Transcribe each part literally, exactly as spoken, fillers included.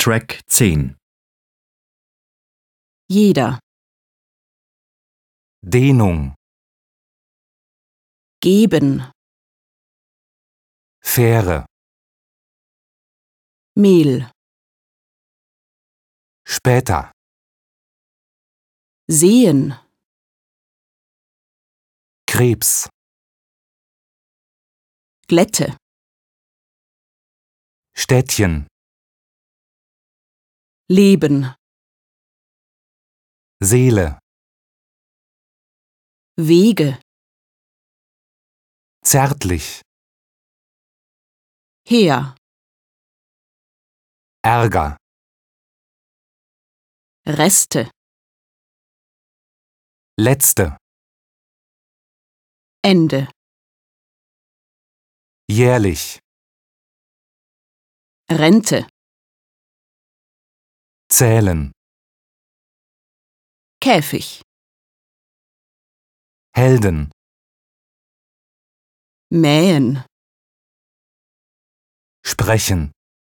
Track zehn. Jeder, Dehnung, geben, Fähre, Mehl, später, sehen, Krebs, Glätte, Städtchen, Leben, Seele, Wege, zärtlich, her, Ärger, Reste, letzte, Ende, jährlich, Rente, zählen, Käfig, Helden, mähen, sprechen,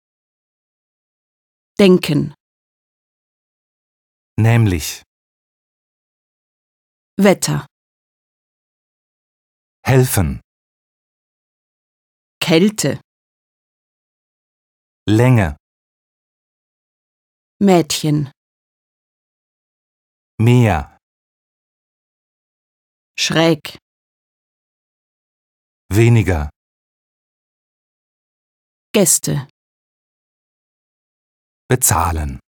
denken, nämlich, Wetter, helfen, Kälte, Länge, Mädchen, mehr, schräg, weniger, Gäste. bezahlen.